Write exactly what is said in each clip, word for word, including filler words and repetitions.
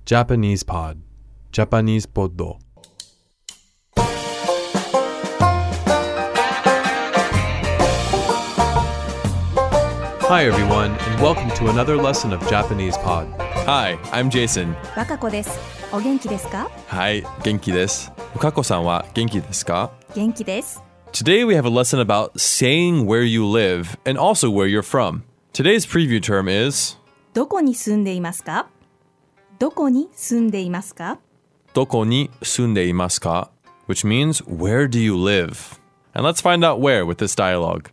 Japanese Pod Japanese Poddo Hi everyone, and welcome to another lesson of Japanese Pod. Hi, I'm Jason. 若子です。お元気ですか？ はい、元気です。かこさんは元気ですか？ 元気です。 Today we have a lesson about saying where you live and also where you're from. Today's preview term is どこに住んでいますか？どこに住んでいますか？ どこに住んでいますか? which means where do you live? And let's find out where with this dialogue.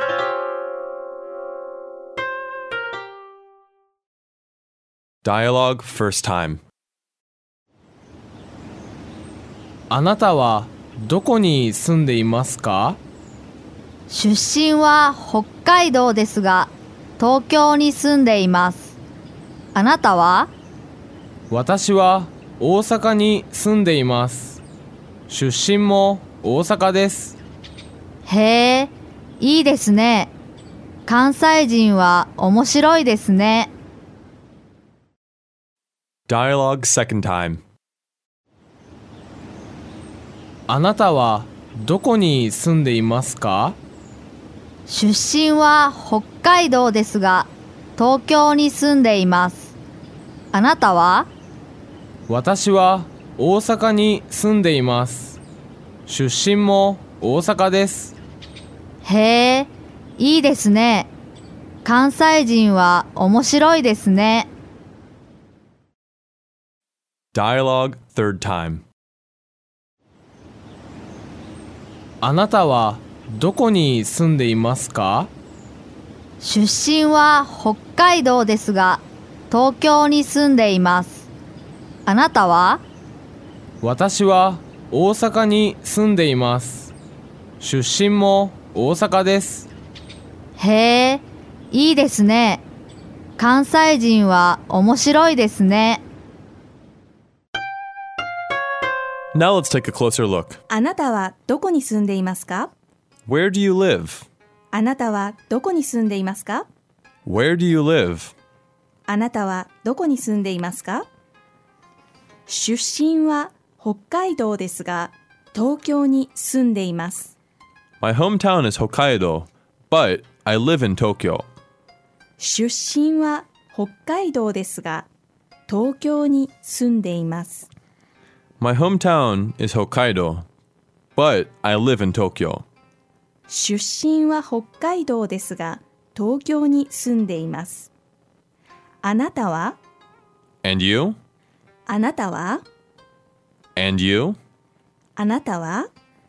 Dialogue first time. あなたはどこに住んでいますか？ 出身は北海道ですが、東京に住んでいます。あなたは？ 私は大阪に住んでいます。出身も大阪です。 へえ、いいですね。関西人は面白いですね。 Dialogue second time. あなたはどこに住んでいますか？ 出身は北海道ですが、東京に住んでいます。あなたは？ 私は大阪に住んでいます。出身も大阪です。 へえ、いいですね。関西人は面白いですね。 Dialogue third time. あなたはどこに住んでいますか？ 出身は北海道ですが、東京に住んでいます。あなたは？ 私は大阪に住んでいます。出身も大阪です。 へえ、いいですね。関西人は面白いですね。 Now let's take a closer look. あなたはどこに住んでいますか？ Where do you live? あなたはどこに住んでいますか？ Where do you live? あなたはどこに住んでいますか？出身は北海道ですが、東京に住んでいます。 My hometown is Hokkaido, but I live in Tokyo. 出身は北海道ですが、東京に住んでいます。 My hometown is Hokkaido, but I live in Tokyo. 出身は北海道ですが、東京に住んでいます。あなたは？ And you? あなたは？ And you? あなたは？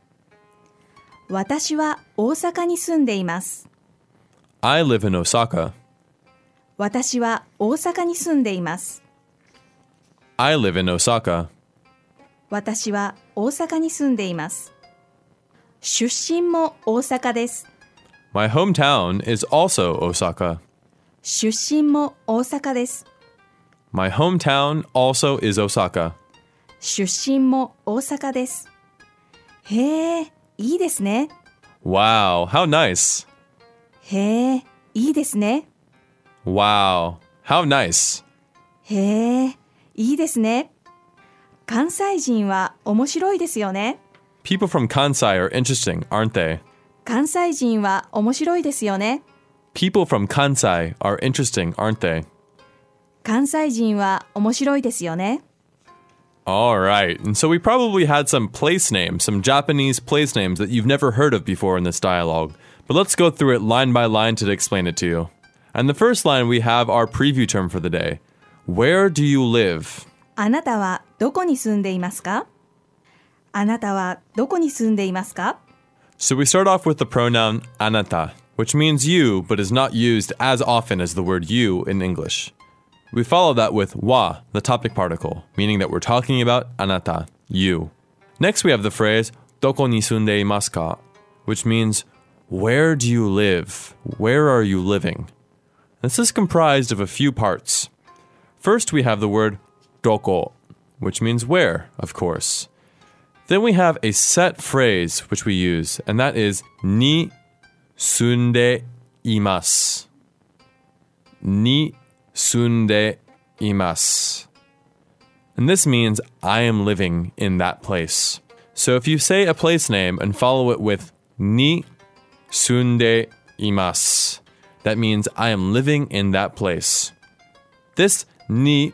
私は大阪に住んでいます。 I live in Osaka. 私は大阪に住んでいます。 I live in Osaka. 私は大阪に住んでいます。出身も大阪です。 My hometown is also Osaka. 出身も大阪です。 My hometown also is Osaka. 出身も大阪です。へえ、いいですね。 Wow, how nice. へえ、いいですね。 Wow, how nice. へえ、いいですね。関西人は面白いですよね。 People from Kansai are interesting, aren't they? 関西人は面白いですよね。 People from Kansai are interesting, aren't they? 関西人は面白いですよね。 All right, and so we probably had some place names, some Japanese place names that you've never heard of before in this dialogue. But let's go through it line by line to explain it to you. And the first line, we have our preview term for the day. Where do you live? あなたはどこに住んでいますか？あなたはどこに住んでいますか？ So we start off with the pronoun anata, which means you, but is not used as often as the word you in English. We follow that with wa, the topic particle, meaning that we're talking about anata, you. Next we have the phrase どこに住んでいますか? which means where do you live? Where are you living? This is comprised of a few parts. First we have the word どこ, which means where, of course. Then we have a set phrase which we use, and that is に住んでいます. に住んでいます. And this means I am living in that place. So if you say a place name and follow it with ni sunde imasu, that means I am living in that place. This ni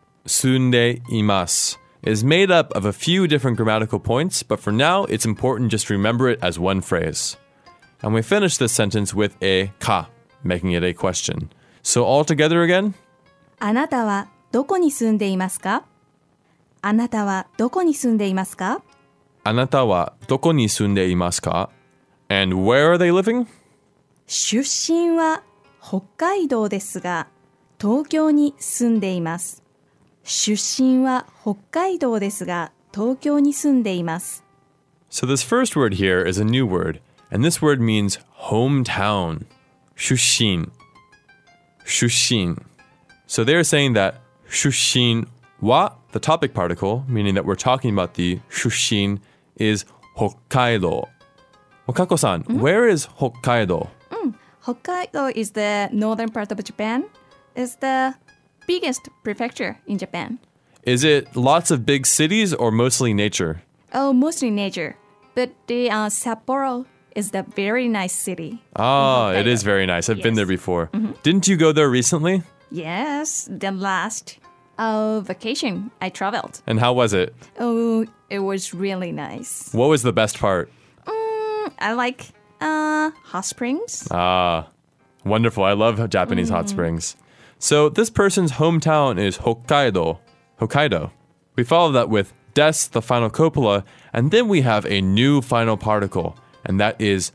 sunde imasu is made up of a few different grammatical points, but for now, it's important just to remember it as one phrase. And we finish this sentence with a ka, making it a question. So all together again. あなたはどこに住んでいますか？あなたはどこに住んでいますか？ あなたはどこに住んでいますか? And where are they living? 出身は北海道ですが、東京に住んでいます。出身は北海道ですが、東京に住んでいます。 So this first word here is a new word, and this word means hometown. 出身. 出身. So they're saying that 出身 wa, the topic particle, meaning that we're talking about the 出身, is Hokkaido. Wakako-san, mm-hmm. Where is Hokkaido? Mm, Hokkaido is the northern part of Japan. It's the biggest prefecture in Japan. Is it lots of big cities or mostly nature? Oh, mostly nature. But the uh, Sapporo is the very nice city. Ah, it is very nice. I've yes. been there before. Mm-hmm. Didn't you go there recently? Yes, the last uh, vacation I traveled. And how was it? Oh, it was really nice. What was the best part? Mm, I like uh, hot springs. Ah, wonderful. I love Japanese mm. hot springs. So this person's hometown is Hokkaido. Hokkaido. We follow that with des, the final copula, and then we have a new final particle, and that is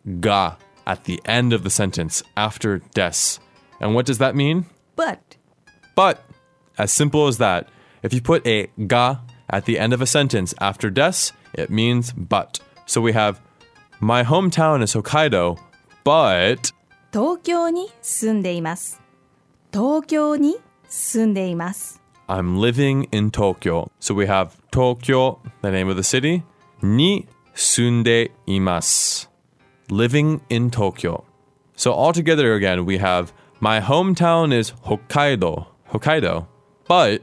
ga at the end of the sentence after des. And what does that mean? But. But. As simple as that. If you put a ga at the end of a sentence after des, it means but. So we have, my hometown is Hokkaido, but... 東京に住んでいます。東京に住んでいます。 I'm living in Tokyo. So we have Tokyo, the name of the city, ni sunde imasu. Living in Tokyo. So all together again, we have my hometown is Hokkaido, Hokkaido, but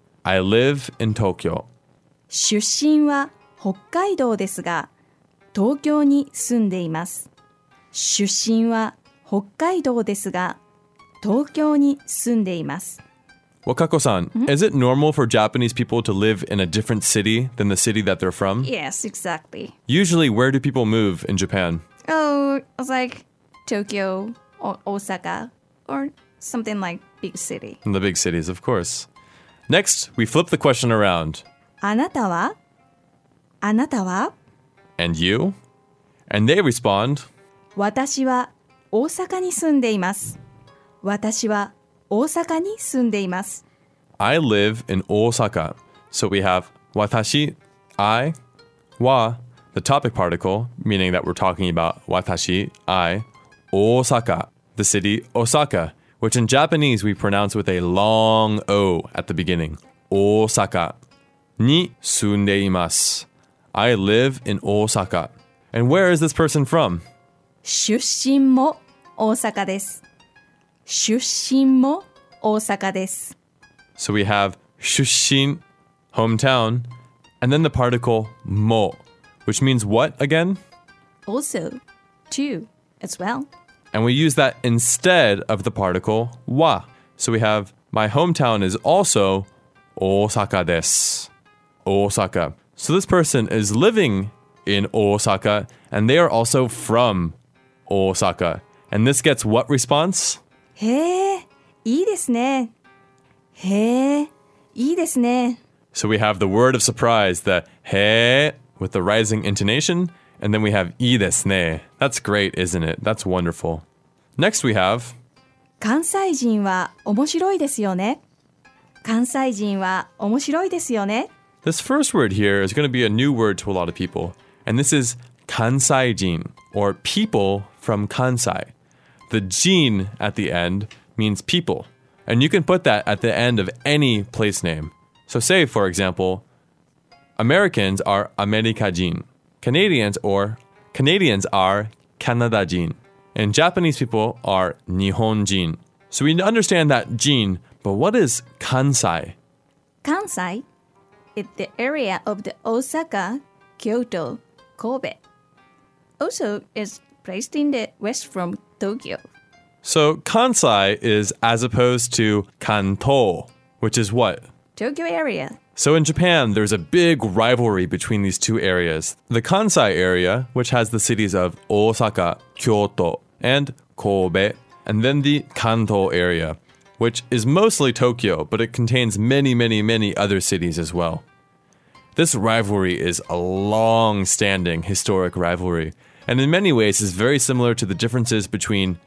I live in Tokyo. 出身は北海道ですが、東京に住んでいます。出身は北海道ですが、東京に住んでいます。 Wakako-san, mm-hmm. is it normal for Japanese people to live in a different city than the city that they're from? Yes, exactly. Usually, where do people move in Japan? Oh, it's like Tokyo or Osaka or something like big city. In the big cities, of course. Next, we flip the question around. あなたは?あなたは? And you? And they respond, 私は大阪に住んでいます。私は大阪に住んでいます。 I live in Osaka. So we have watashi, I, wa, the topic particle, meaning that we're talking about watashi, I, Osaka, the city Osaka, which in Japanese we pronounce with a long O at the beginning. Osaka. Ni sunde imasu. I live in Osaka. And where is this person from? 出身も大阪です。出身も大阪です。 So we have 出身, hometown, and then the particle mo, which means what again? Also, too, as well. And we use that instead of the particle wa. So we have, my hometown is also Osaka desu. Osaka. So this person is living in Osaka, and they are also from Osaka. And this gets what response? へえ、いいですね。へえ、いいですね。 So we have the word of surprise, the he with the rising intonation, and then we have いいですね. That's great, isn't it? That's wonderful. Next we have 関西人は面白いですよね。関西人は面白いですよね。 This first word here is going to be a new word to a lot of people, and this is Kansai-jin, or people from Kansai. The jin at the end means people, and you can put that at the end of any place name. So say, for example, Americans are America-jin. Canadians or Canadians are Canada-jin. And Japanese people are Nihon-jin. So we understand that jin, but what is Kansai? Kansai is the area of the Osaka, Kyoto, Kobe. Also is placed in the west from Tokyo. So Kansai is as opposed to Kanto, which is what? Tokyo area. So in Japan, there's a big rivalry between these two areas. The Kansai area, which has the cities of Osaka, Kyoto, and Kobe, and then the Kanto area, which is mostly Tokyo, but it contains many, many, many other cities as well. This rivalry is a long-standing historic rivalry, and in many ways is very similar to the differences between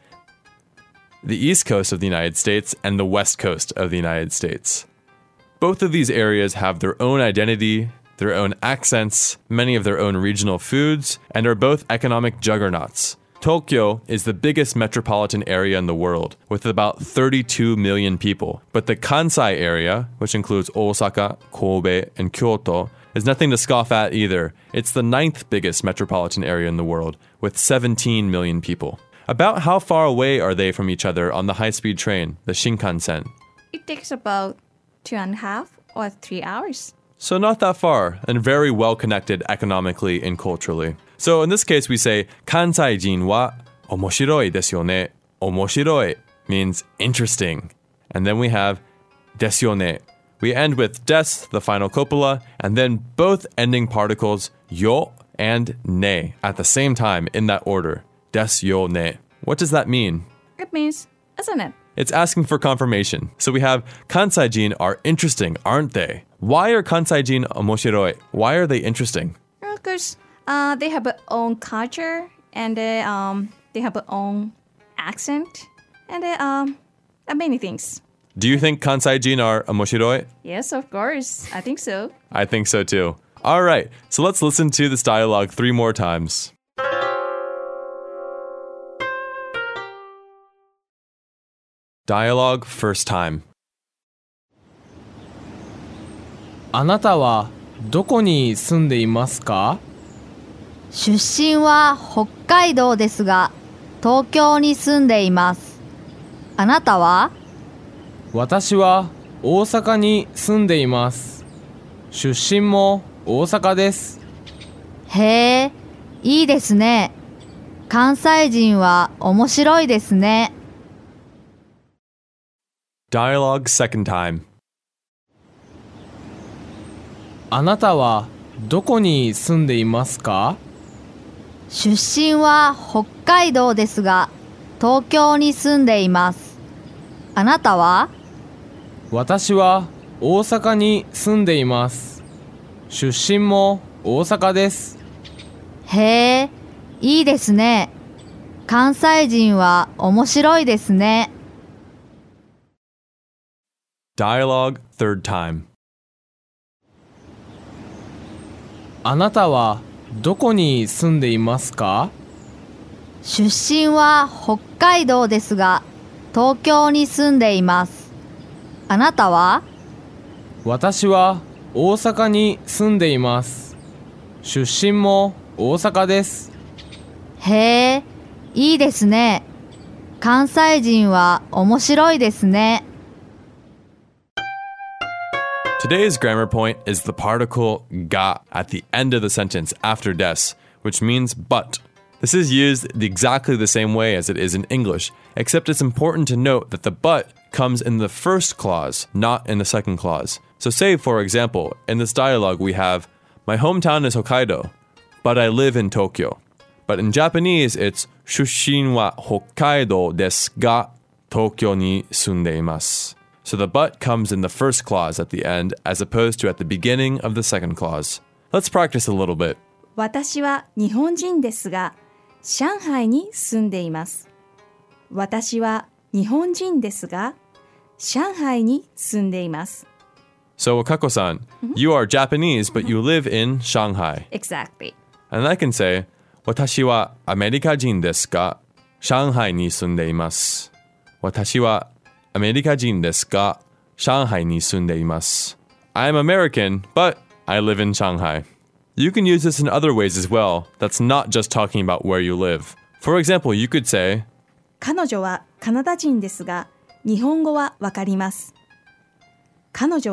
the East Coast of the United States and the West Coast of the United States. Both of these areas have their own identity, their own accents, many of their own regional foods, and are both economic juggernauts. Tokyo is the biggest metropolitan area in the world, with about thirty-two million people. But the Kansai area, which includes Osaka, Kobe, and Kyoto, is nothing to scoff at either. It's the ninth biggest metropolitan area in the world, with seventeen million people. About how far away are they from each other on the high-speed train, the Shinkansen? It takes about two and a half or three hours. So not that far, and very well connected economically and culturally. So in this case, we say, Kansai-jin wa omoshiroi desu yo ne. Omoshiroi means interesting. And then we have desu yo ne. We end with des, the final copula, and then both ending particles yo and ne at the same time in that order. Desu yo ne. What does that mean? It means, isn't it? It's asking for confirmation. So we have Kansai-jin are interesting, aren't they? Why are Kansai-jin omoshiroi? Why are they interesting? Because uh, they have their own culture and uh, um, they have their own accent and uh, um, uh, many things. Do you think Kansai-jin are omoshiroi? Yes, of course. I think so. I think so too. All right, so let's listen to this dialogue three more times. Dialogue first time. あなたはどこに住んでいますか？ 出身は北海道ですが、東京に住んでいます。あなたは？ 私は大阪に住んでいます。出身も大阪です。 へえ、いいですね。関西人は面白いですね。 Dialogue second time. あなたはどこに住んでいますか？ 出身は北海道ですが、東京に住んでいます。あなたは？ 私は大阪に住んでいます。出身も大阪です。 へえ、いいですね。関西人は面白いですね。 Dialogue third time. あなたはどこに住んでいますか？ 出身は北海道ですが、東京に住んでいます。あなたは？ 私は大阪に住んでいます。出身も大阪です。 へえ、いいですね。関西人は面白いですね。 Today's grammar point is the particle ga at the end of the sentence after des, which means but. This is used exactly the same way as it is in English, except it's important to note that the but comes in the first clause, not in the second clause. So say, for example, in this dialogue we have, my hometown is Hokkaido, but I live in Tokyo. But in Japanese, it's shushin wa Hokkaido desu ga Tokyo ni sundeimasu. So the but comes in the first clause at the end as opposed to at the beginning of the second clause. Let's practice a little bit. 私は日本人ですが、上海に住んでいます。私は日本人ですが、上海に住んでいます。 So Wakako-san, mm-hmm. you are Japanese, but you live in Shanghai. Exactly. And I can say, 私はアメリカ人ですが、上海に住んでいます。私はアメリカ人ですが、上海に住んでいます。I'm American, but I live in Shanghai. You can use this in other ways as well. That's not just talking about where you live. For example, you could say, 彼女はカナダ人ですが、日本語はわかります。彼女は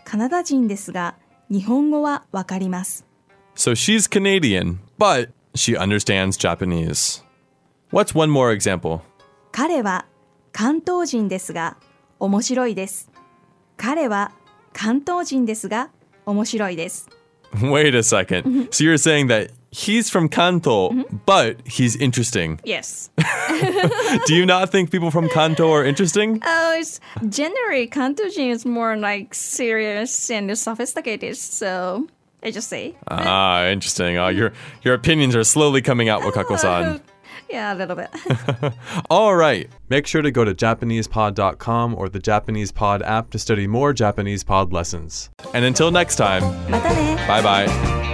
カナダ人ですが、日本語はわかります。 So she's Canadian, but she understands Japanese. What's one more example? 彼は関東人ですが、面白いです。彼は関東人ですが、面白いです。 Wait a second. So you're saying that he's from Kanto, but he's interesting. Yes. Do you not think people from Kanto are interesting? Oh, it's generally Kantojin is more like serious and sophisticated, so I just say. Ah, interesting. Oh, your your opinions are slowly coming out, Wakako-san. Yeah, a little bit. All right. Make sure to go to Japanese pod dot com or the Japanese Pod app to study more Japanese Pod lessons. And until next time, またね。 bye bye.